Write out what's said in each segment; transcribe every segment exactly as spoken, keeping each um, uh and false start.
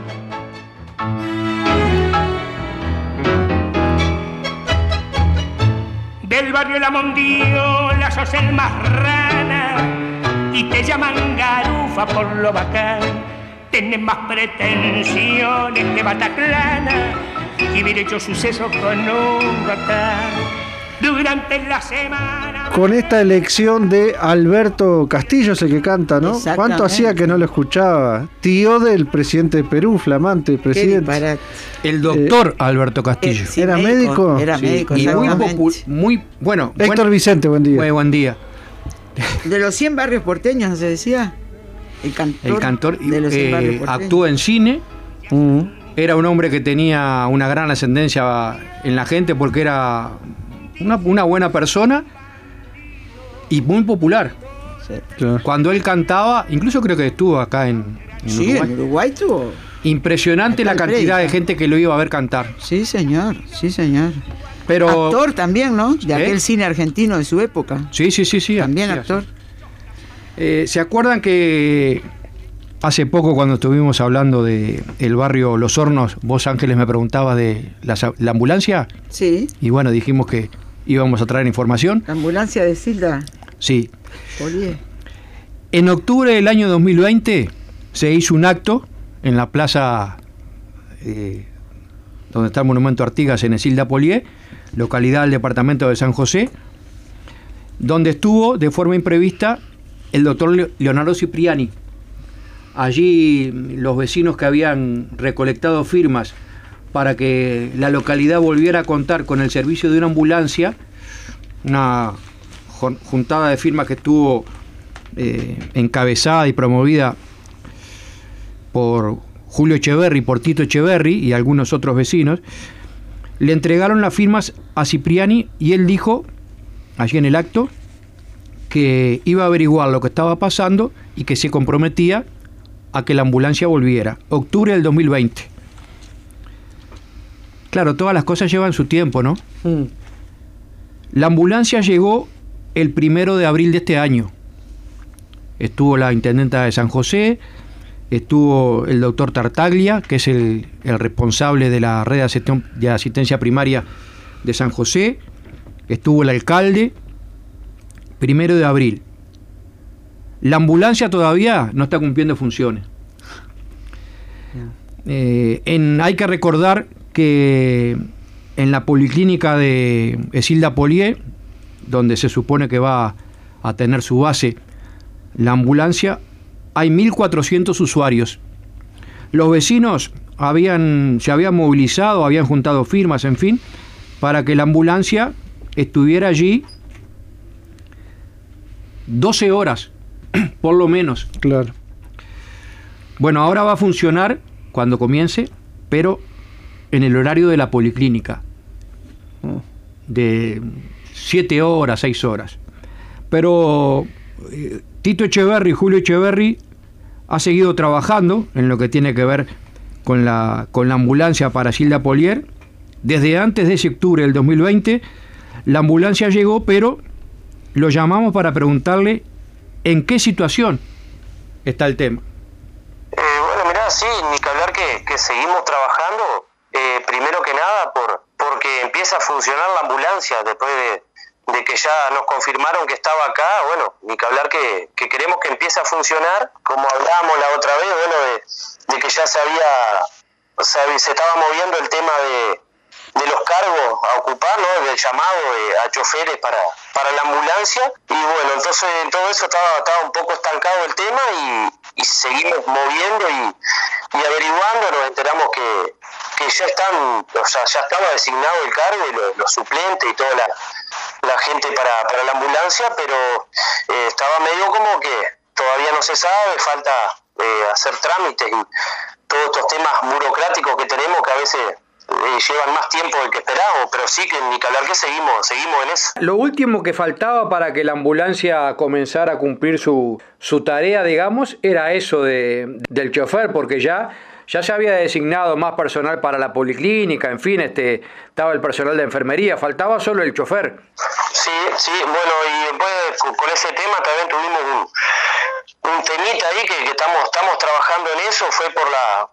Del barrio La Mondiola sos el más rana y te llaman garufa por lo bacán. Tenés más pretensiones que Bataclana y hubiera hecho sucesos con un bacán. Durante la semana... Con esta elección de Alberto Castillo, es el que canta, ¿no? ¿Cuánto hacía que no lo escuchaba? Tío del presidente de Perú, flamante presidente. El doctor eh, Alberto Castillo. Eh, sí, ¿Era médico? médico? Era sí. médico, y muy, popu- muy bueno. Héctor buen, Vicente, buen día. Muy buen día. De los cien barrios porteños, se decía. El cantor, el cantor de los cien eh, barrios porteños. Actuó en cine. Uh-huh. Era un hombre que tenía una gran ascendencia en la gente porque era una, una buena persona y muy popular. Sí. Claro. Cuando él cantaba, incluso creo que estuvo acá en, en sí, Uruguay. en Uruguay estuvo. Impresionante la cantidad Prey, de gente que lo iba a ver cantar. Sí, señor, sí, señor. Pero, actor también, ¿no? De ¿eh? aquel cine argentino de su época. Sí, sí, sí, sí. También sí, actor. Eh, ¿Se acuerdan que hace poco cuando estuvimos hablando de el barrio Los Hornos, vos Ángeles me preguntabas de la, la ambulancia? Sí. Y bueno, dijimos que íbamos a traer información. La ambulancia de Silda. Sí. Polié. En octubre del año dos mil veinte se hizo un acto en la plaza eh, donde está el Monumento Artigas en Esilda Polié, localidad del departamento de San José, donde estuvo de forma imprevista el doctor Leonardo Cipriani. Allí los vecinos que habían recolectado firmas para que la localidad volviera a contar con el servicio de una ambulancia, una juntada de firmas que estuvo eh, encabezada y promovida por Julio Echeverri, por Tito Echeverri y algunos otros vecinos, le entregaron las firmas a Cipriani y él dijo, allí en el acto, que iba a averiguar lo que estaba pasando y que se comprometía a que la ambulancia volviera. Octubre del dos mil veinte. Claro, todas las cosas llevan su tiempo, ¿no? Mm. La ambulancia llegó el primero de abril de este año. Estuvo la intendenta de San José, estuvo el doctor Tartaglia, que es el, el responsable de la red de asistencia primaria de San José, estuvo el alcalde, primero de abril. La ambulancia todavía no está cumpliendo funciones. Eh, en, hay que recordar que en la policlínica de Esilda Polié, donde se supone que va a tener su base la ambulancia, hay mil cuatrocientos usuarios. Los vecinos habían, se habían movilizado, habían juntado firmas, en fin, para que la ambulancia estuviera allí doce horas, por lo menos. Claro. Bueno, ahora va a funcionar cuando comience, pero en el horario de la policlínica, de siete horas, seis horas. Pero eh, Tito Echeverri, Julio Echeverri, ha seguido trabajando en lo que tiene que ver con la, con la ambulancia para Esilda Polié. Desde antes de ese octubre del dos mil veinte, la ambulancia llegó, pero lo llamamos para preguntarle en qué situación está el tema. Eh, bueno, mirá, sí, ni que hablar que, que seguimos trabajando, eh, primero que nada por porque empieza a funcionar la ambulancia después de, de que ya nos confirmaron que estaba acá. Bueno, ni que hablar que, que queremos que empiece a funcionar, como hablábamos la otra vez, bueno, de, de que ya se había, se, había, se estaba moviendo el tema de de los cargos a ocupar, ¿no? Del llamado eh, a choferes para, para la ambulancia, y bueno, entonces en todo eso estaba, estaba un poco estancado el tema y, y seguimos moviendo y, y averiguando, nos enteramos que, que ya están, o sea, ya estaba designado el cargo y los, los suplentes y toda la, la gente para, para la ambulancia, pero eh, estaba medio como que todavía no se sabe, falta eh, hacer trámites y todos estos temas burocráticos que tenemos que a veces Eh, llevan más tiempo del que esperábamos, pero sí que ni que hablar que seguimos, seguimos en eso. Lo último que faltaba para que la ambulancia comenzara a cumplir su, su tarea, digamos, era eso de, del chofer, porque ya, ya se había designado más personal para la policlínica, en fin, este, estaba el personal de enfermería, faltaba solo el chofer. Sí, sí, bueno, y después con, con ese tema también tuvimos un, un temita ahí que, que estamos, estamos trabajando en eso, fue por la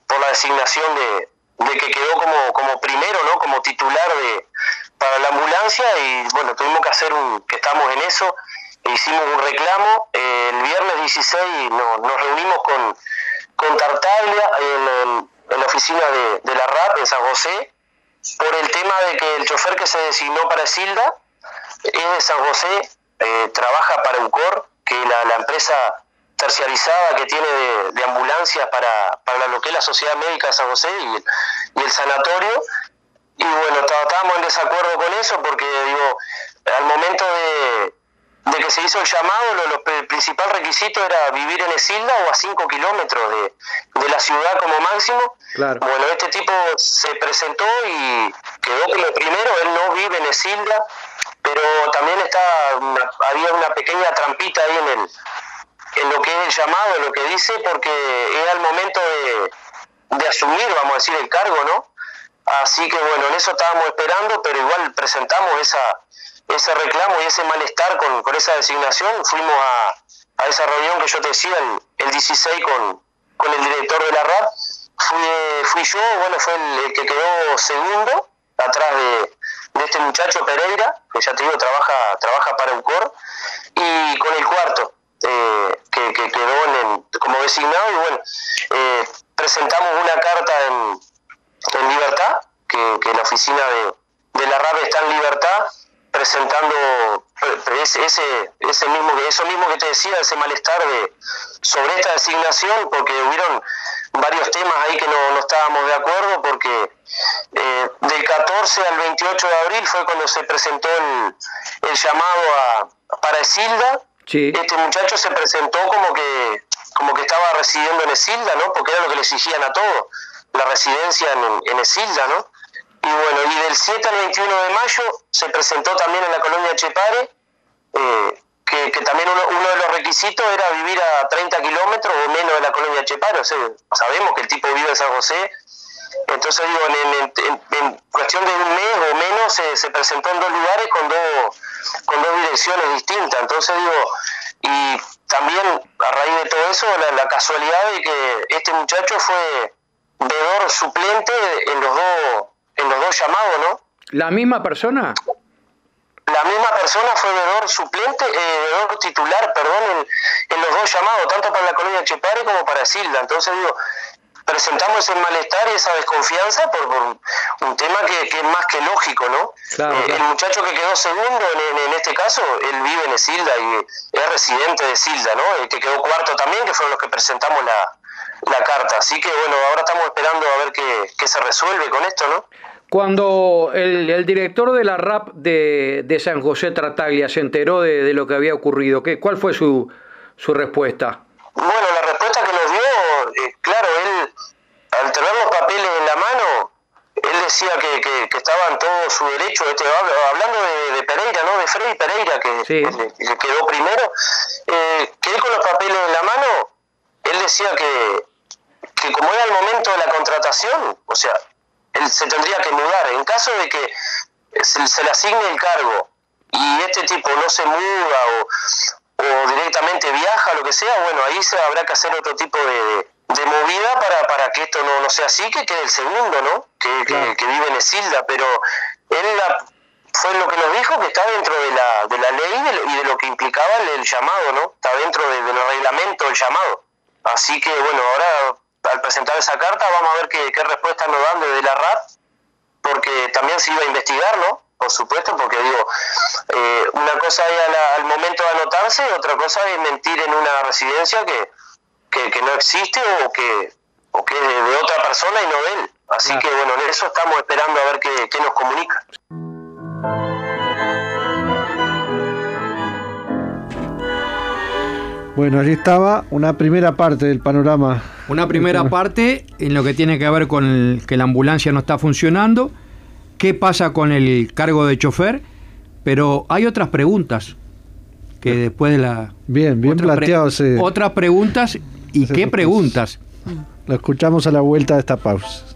por la designación de, de que quedó como, como primero, ¿no? Como titular de para la ambulancia, y bueno, tuvimos que hacer un, que estamos en eso, e hicimos un reclamo. Eh, el viernes dieciséis no, nos reunimos con, con Tartaglia en, en, en la oficina de, de la R A P en San José, por el tema de que el chofer que se designó para Esilda es de San José, eh, trabaja para UCOR, que es la, la empresa terciarizada que tiene de, de ambulancias para, para lo que es la Sociedad Médica de San José y el, y el sanatorio. Y bueno, estábamos en desacuerdo con eso porque, digo, al momento de, de que se hizo el llamado, lo, lo, el principal requisito era vivir en Esilda o a cinco kilómetros de, de la ciudad como máximo. Claro. Bueno, este tipo se presentó y quedó como primero. Él no vive en Esilda, pero también está una, había una pequeña trampita ahí en el en lo que es el llamado, en lo que dice, porque era el momento de, de asumir, vamos a decir, el cargo, ¿no? Así que bueno, en eso estábamos esperando, pero igual presentamos esa ese reclamo y ese malestar con, con esa designación. Fuimos a, a esa reunión que yo te decía el, el dieciséis con, con el director de la R A P. Fui, fui yo, bueno, fue el, el que quedó segundo, atrás de, de este muchacho Pereira, que ya te digo, trabaja, trabaja para UCOR, y con el cuarto, eh, que, que quedó en el, como designado, y bueno, eh, presentamos una carta en en Libertad, que, que la oficina de, de la R A P está en Libertad, presentando ese, ese, ese mismo, eso mismo que te decía, ese malestar de sobre esta designación, porque hubieron varios temas ahí que no, no estábamos de acuerdo, porque eh, del catorce al veintiocho de abril fue cuando se presentó el, el llamado a, para Esilda. Sí. Este muchacho se presentó como que, como que estaba residiendo en Esilda, ¿no? Porque era lo que le exigían a todos, la residencia en, en Esilda, ¿no? Y bueno, y del siete al veintiuno de mayo se presentó también en la colonia Chepare, eh, que, que también uno, uno de los requisitos era vivir a treinta kilómetros o menos de la colonia Chepare. O sea, sabemos que el tipo vive en San José, entonces digo, en, en, en, en cuestión de un mes o menos se, se presentó en dos lugares con dos, con dos direcciones distintas. Entonces digo, y también a raíz de todo eso, la, la casualidad de que este muchacho fue veedor suplente en los dos en los dos llamados, ¿no? ¿La misma persona? La misma persona fue veedor suplente, eh, veedor titular, perdón, en, en los dos llamados, tanto para la colonia Chepare como para Esilda. Entonces digo, presentamos ese malestar y esa desconfianza por, por un tema que, que es más que lógico, ¿no? Claro, eh, claro. El muchacho que quedó segundo en, en este caso, él vive en Esilda y es residente de Esilda, ¿no? El que quedó cuarto también, que fueron los que presentamos la la carta. Así que bueno, ahora estamos esperando a ver qué, qué se resuelve con esto, ¿no? Cuando el, el director de la R A P de, de San José Tartaglia se enteró de, de lo que había ocurrido, ¿qué, ¿cuál fue su, su respuesta? Bueno, la respuesta que nos dio, eh, claro, él, al tener los papeles en la mano, él decía que, que, que estaba en todo su derecho, este, hablando de, de Pereira, ¿no? De Freddy Pereira, que, sí. que, que quedó primero, eh, que él con los papeles en la mano, él decía que, que como era el momento de la contratación, o sea, él se tendría que mudar. En caso de que se, se le asigne el cargo y este tipo no se muda o, o directamente viaja, lo que sea, bueno, ahí se habrá que hacer otro tipo de, de movida para, para que esto no, no sea así, que quede el segundo, ¿no? Que, claro. que, que vive en Esilda, pero él la, fue lo que nos dijo, que está dentro de la, de la ley y de, y de lo que implicaba el, el llamado, ¿no? Está dentro de, del reglamento del llamado. Así que bueno, ahora al presentar esa carta vamos a ver qué, qué respuesta nos dan desde la R A P, porque también se iba a investigar, ¿no? Por supuesto, porque digo, eh, una cosa es la, al momento de anotarse y otra cosa es mentir en una residencia que, que, que no existe o que, o que es de, de otra persona y no de él. Así claro. que bueno, en eso estamos esperando a ver qué, qué nos comunica. Bueno, allí estaba una primera parte del panorama. Una primera parte en lo que tiene que ver con el, que la ambulancia no está funcionando, qué pasa con el cargo de chofer, pero hay otras preguntas que después de la... Bien, bien planteado. Pre, otras preguntas y qué preguntas. Lo escuchamos a la vuelta de esta pausa.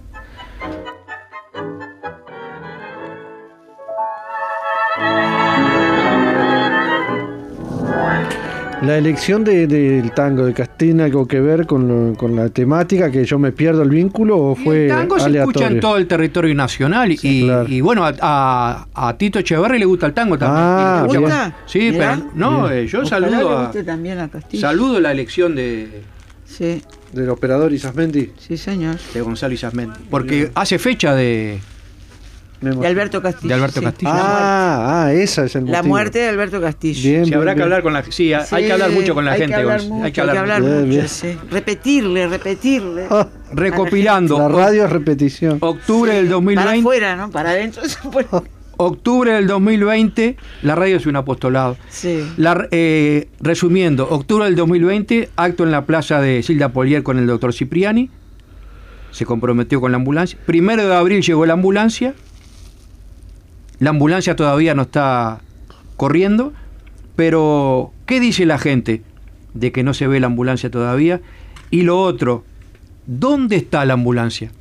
La elección de, del tango de Castillo tiene algo que ver con, lo, con la temática, que yo me pierdo el vínculo, o fue el tango aleatorio? Se escucha en todo el territorio nacional. Sí, y, claro. y bueno, a, a, a Tito Echeverri le gusta el tango también. Ah, ¿Le gusta? Sí, Mirá. pero no, eh, yo Ojalá saludo le a, guste también a Castillo. saludo la elección de sí. del operador Isasmendi. Sí, señor. De Gonzalo Isasmendi. Porque bien. Hace fecha de de Alberto Castillo. De Alberto sí. Castillo. Ah, ah, esa es el motivo. La muerte de Alberto Castillo. Bien, sí, bien, habrá bien. que hablar con la sí, sí, hay que hablar mucho con la hay gente. Que hablar con, mucho, hay que hablar, hay que hablar bien, mucho. bien. Sí. Repetirle, repetirle. Ah, recopilando. La radio es repetición. Octubre sí, del dos mil veinte. Para afuera, ¿no? Para adentro. Octubre del dos mil veinte, la radio es un apostolado. Sí. La, eh, resumiendo, octubre del dos mil veinte, acto en la plaza de Silda Polier con el doctor Cipriani. Se comprometió con la ambulancia. Primero de abril llegó la ambulancia. La ambulancia todavía no está corriendo, pero ¿qué dice la gente de que no se ve la ambulancia todavía? Y lo otro, ¿dónde está la ambulancia?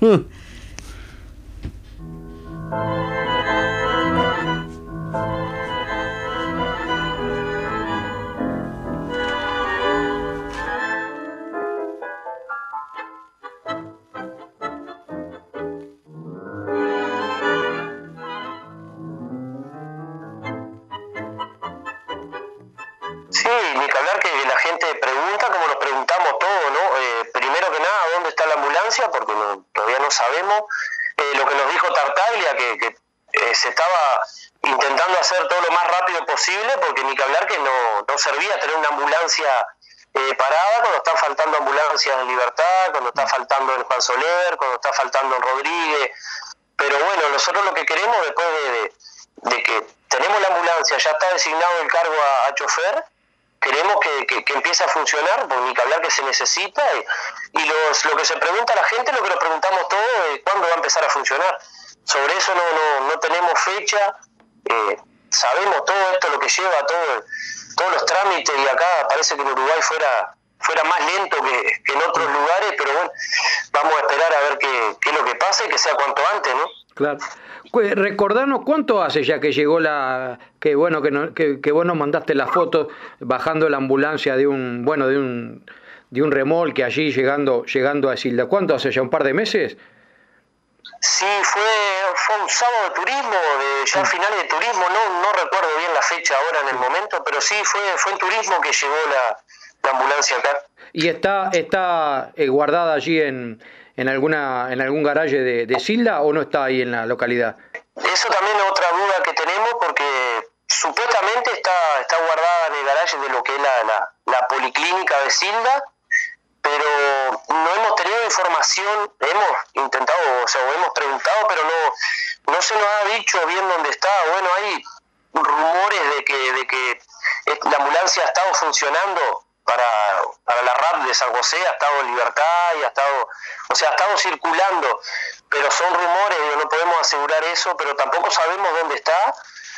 Sí, ni que hablar que la gente pregunta, como nos preguntamos todos, ¿no? Eh, primero que nada, ¿dónde está la ambulancia? Porque no, todavía no sabemos. Eh, lo que nos dijo Tartaglia, que, que eh, se estaba intentando hacer todo lo más rápido posible, porque ni que hablar que no, no servía tener una ambulancia eh, parada cuando están faltando ambulancias en Libertad, cuando está faltando en Juan Soler, cuando está faltando en Rodríguez. Pero bueno, nosotros lo que queremos después de, de, de que tenemos la ambulancia, ya está designado el cargo a, a chofer, queremos que, que, que empiece a funcionar, porque ni que hablar que se necesita, y, y los, lo que se pregunta a la gente, lo que nos preguntamos todos, es cuándo va a empezar a funcionar. Sobre eso no, no, no tenemos fecha, eh, sabemos todo esto, lo que lleva, todo, todos los trámites, y acá parece que en Uruguay fuera, fuera más lento que, que en otros lugares, pero bueno, vamos a esperar a ver qué, qué es lo que pasa y que sea cuanto antes, ¿no? Claro. Recordanos cuánto hace ya que llegó la que bueno que, no, que, que vos nos mandaste la foto bajando la ambulancia de un bueno de un de un remolque allí llegando llegando a Silda. ¿Cuánto hace ya? ¿Un par de meses? Sí, fue fue un sábado de turismo, de ya finales de turismo, no no recuerdo bien la fecha ahora en el momento, pero sí fue fue en turismo que llegó la, la ambulancia acá. ¿Y está está eh, guardada allí en en alguna en algún garaje de, de Silda o no está ahí en la localidad? Eso también es otra duda que tenemos, porque supuestamente está está guardada en el garaje de lo que es la, la, la policlínica de Silda, pero no hemos tenido información, hemos intentado, o sea, hemos preguntado, pero no no se nos ha dicho bien dónde está. Bueno, hay rumores de que de que la ambulancia ha estado funcionando para, para la R A P de San José, ha estado en Libertad y ha estado, o sea, ha estado circulando, pero son rumores, no podemos asegurar eso, pero tampoco sabemos dónde está,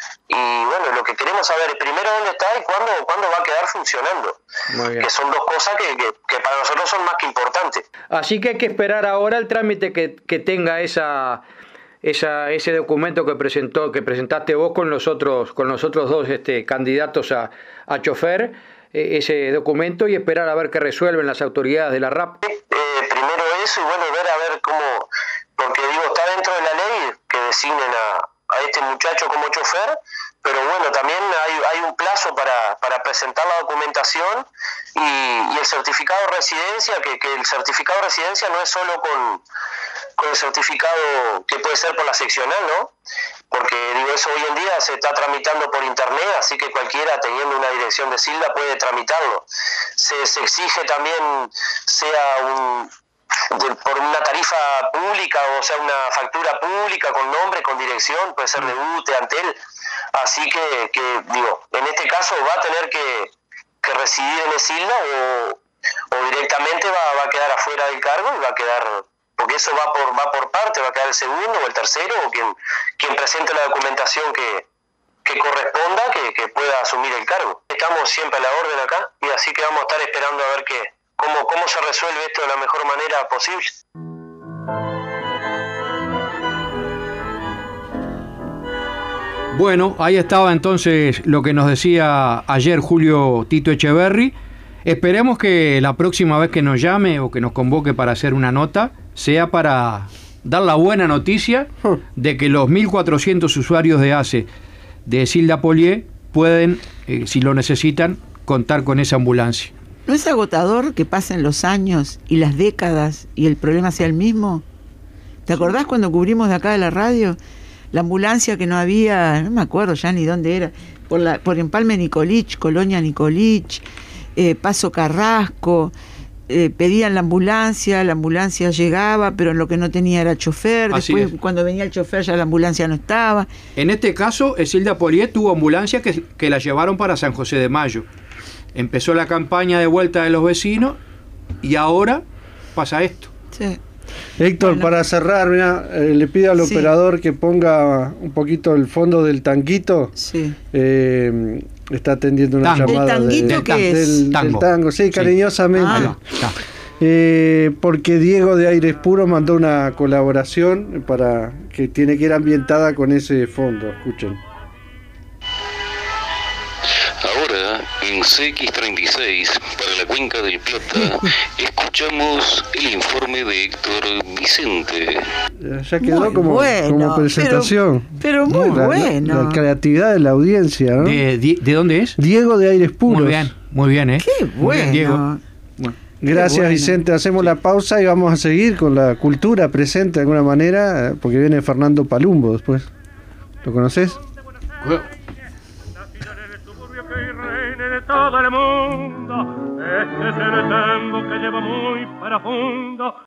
y bueno, lo que queremos saber es primero dónde está y cuándo, cuándo va a quedar funcionando, que son dos cosas que, que, que para nosotros son más que importantes. Así que hay que esperar ahora el trámite que, que tenga esa... Esa, ese documento que presentó que presentaste vos con los otros con los otros dos este, candidatos a, a chofer, eh, ese documento, y esperar a ver qué resuelven las autoridades de la R A P. Eh, primero eso y bueno, ver a ver cómo, porque digo, está dentro de la ley que designen a, a este muchacho como chofer, pero bueno, también hay, hay un plazo para, para presentar la documentación y, y el certificado de residencia, que, que el certificado de residencia no es solo con con el certificado que puede ser por la seccional, ¿no? Porque digo, eso hoy en día se está tramitando por internet, así que cualquiera teniendo una dirección de Silda puede tramitarlo. Se, se exige también, sea un, de, por una tarifa pública, o sea, una factura pública con nombre, con dirección, puede ser de U T E, Antel, así que, que digo, en este caso va a tener que, que residir en Silda o, o directamente va, va a quedar afuera del cargo y va a quedar... porque eso va por va por parte, va a quedar el segundo o el tercero, o quien quien presente la documentación que, que corresponda, que, que pueda asumir el cargo. Estamos siempre a la orden acá, y así que vamos a estar esperando a ver qué cómo, cómo se resuelve esto de la mejor manera posible. Bueno, ahí estaba entonces lo que nos decía ayer Julio Tito Echeverri. Esperemos que la próxima vez que nos llame o que nos convoque para hacer una nota sea para dar la buena noticia de que los mil cuatrocientos usuarios de ACE de Silda Polié pueden, eh, si lo necesitan, contar con esa ambulancia. ¿No es agotador que pasen los años y las décadas y el problema sea el mismo? ¿Te acordás cuando cubrimos de acá de la radio? La ambulancia que no había, no me acuerdo ya ni dónde era, por, la, por Empalme Nicolich, Colonia Nicolich, eh, Paso Carrasco, eh, pedían la ambulancia, la ambulancia llegaba, pero lo que no tenía era chofer, Así después es. Cuando venía el chofer ya la ambulancia no estaba. En este caso, Silda Polié tuvo ambulancia que, que la llevaron para San José de Mayo. Empezó la campaña de vuelta de los vecinos y ahora pasa esto. Sí. Héctor, bueno, para cerrar, mira, eh, le pido al sí. operador que ponga un poquito el fondo del tanguito. Sí. Eh, está atendiendo una tango. llamada. ¿El tanguito de, qué del, es? Del, tango. del tango, sí, cariñosamente. Ah. Eh, porque Diego de Aires Puros mandó una colaboración para que tiene que ir ambientada con ese fondo. Escuchen. Ahora, en C X treinta y seis, para la Cuenca del Plata, escuchamos el informe de Héctor Vicente. Ya quedó muy como, bueno, como presentación. Pero, pero muy la, bueno. La, la creatividad de la audiencia, ¿no? ¿De, de, ¿De dónde es? Diego de Aires Puros. Muy bien, muy bien, ¿eh? Qué bueno. Bien, Diego. Bueno. Gracias, bueno. Vicente. Hacemos la pausa y vamos a seguir con la cultura presente de alguna manera, porque viene Fernando Palumbo después. ¿Lo conoces? De todo el mundo, este es el tango que lleva muy para fondo.